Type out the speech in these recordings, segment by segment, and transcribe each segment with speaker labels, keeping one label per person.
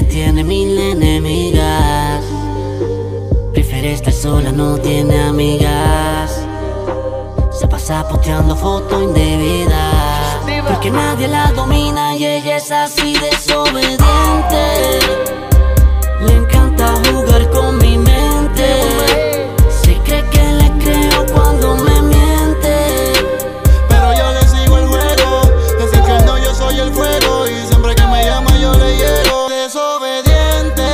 Speaker 1: redes tiene mil enemigas. Prefiere estar sola, no tiene amigas. Se pasa posteando fotos indebidas, porque nadie la domina y ella es así desobediente. Le encanta jugar con mi mente. Se cree que le creo cuando me miente,
Speaker 2: pero yo le sigo el juego. Desde que no, yo soy el fuego, y siempre que me llama yo le llego. Desobediente,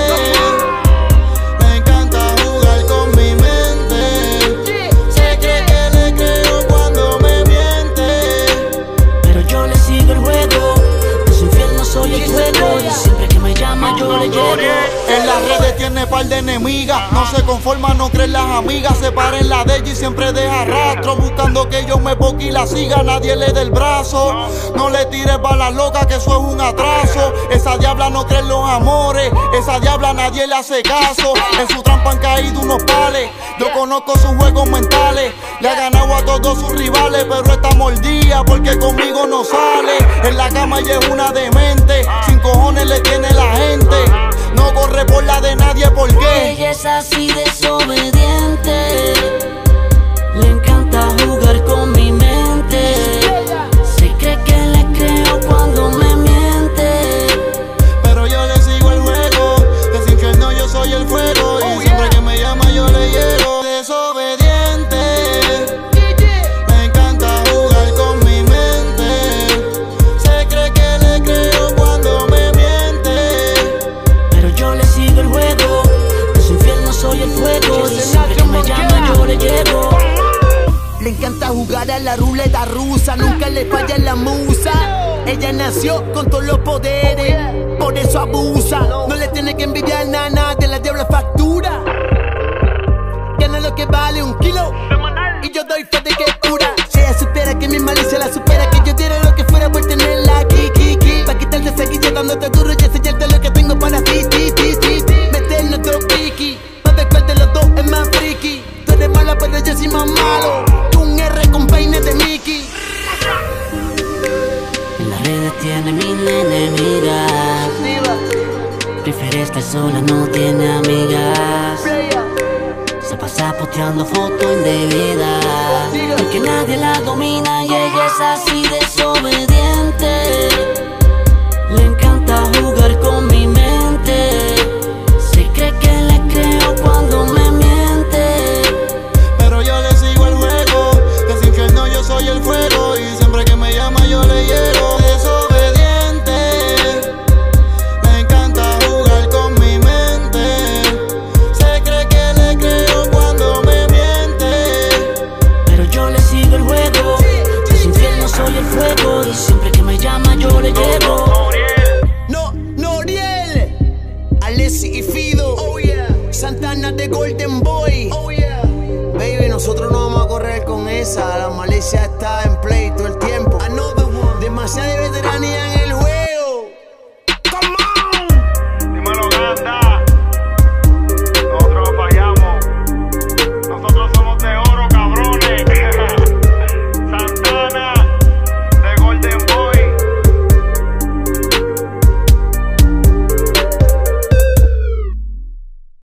Speaker 2: le encanta jugar con mi mente. Se cree que le creo cuando me miente,
Speaker 1: pero yo le sigo el juego. De su infierno soy el fuego, y siempre que me llama yo le llego.
Speaker 2: en las redes tiene par de enemigas. No se conforma, no creen las amigas. Se para en la de ella y siempre deja rastro, buscando que yo me boque y la siga. Nadie le dé el brazo. No le tires balas locas, que eso es un atraso. Esa diabla no cree en los amores. Esa diabla nadie le hace caso. En su trampa han caído unos pales. Yo conozco sus juegos mentales. Le ha ganado a todos sus rivales, pero está mordida porque conmigo no sale. En la cama ella es una demente. Sin cojones le tiene la gente. No corre por la de nadie, ¿por qué?
Speaker 1: Ella es así desobediente. Le encanta jugar con mi mente. Se cree que le creo cuando me miente,
Speaker 2: pero yo le sigo el juego. De su infierno yo soy el fuego, y siempre que me llama yo le llego. Desobediente, me encanta jugar con mi mente. Se cree que le creo cuando me miente,
Speaker 1: pero yo le sigo el juego. De su infierno soy el fuego, y siempre que me llama yo le llego.
Speaker 3: Le encanta jugar a la ruleta rusa, nunca le falla la musa. Ella nació con todos los poderes, por eso abusa. No le tiene que envidiar nada, de la diabla factura. Gana lo que vale un kilo, y yo doy fe de que es pura. Si ella supiera que mi malicia la supera, que yo diera lo que fuera por tenerla aquí, pa' quitarte esa guilla dándote duro y enseñarte lo que tengo para ti, meternos dos piqui, pa' ver cuál de los dos es más friki. Tú eres mala pero yo soy más malo, tú un R con peines de Mickey.
Speaker 1: En las redes tiene mil enemigas. Prefiere estar sola, no tiene amigas. Se pasa posteando fotos indebidas, porque nadie la domina y ella es así desobediente.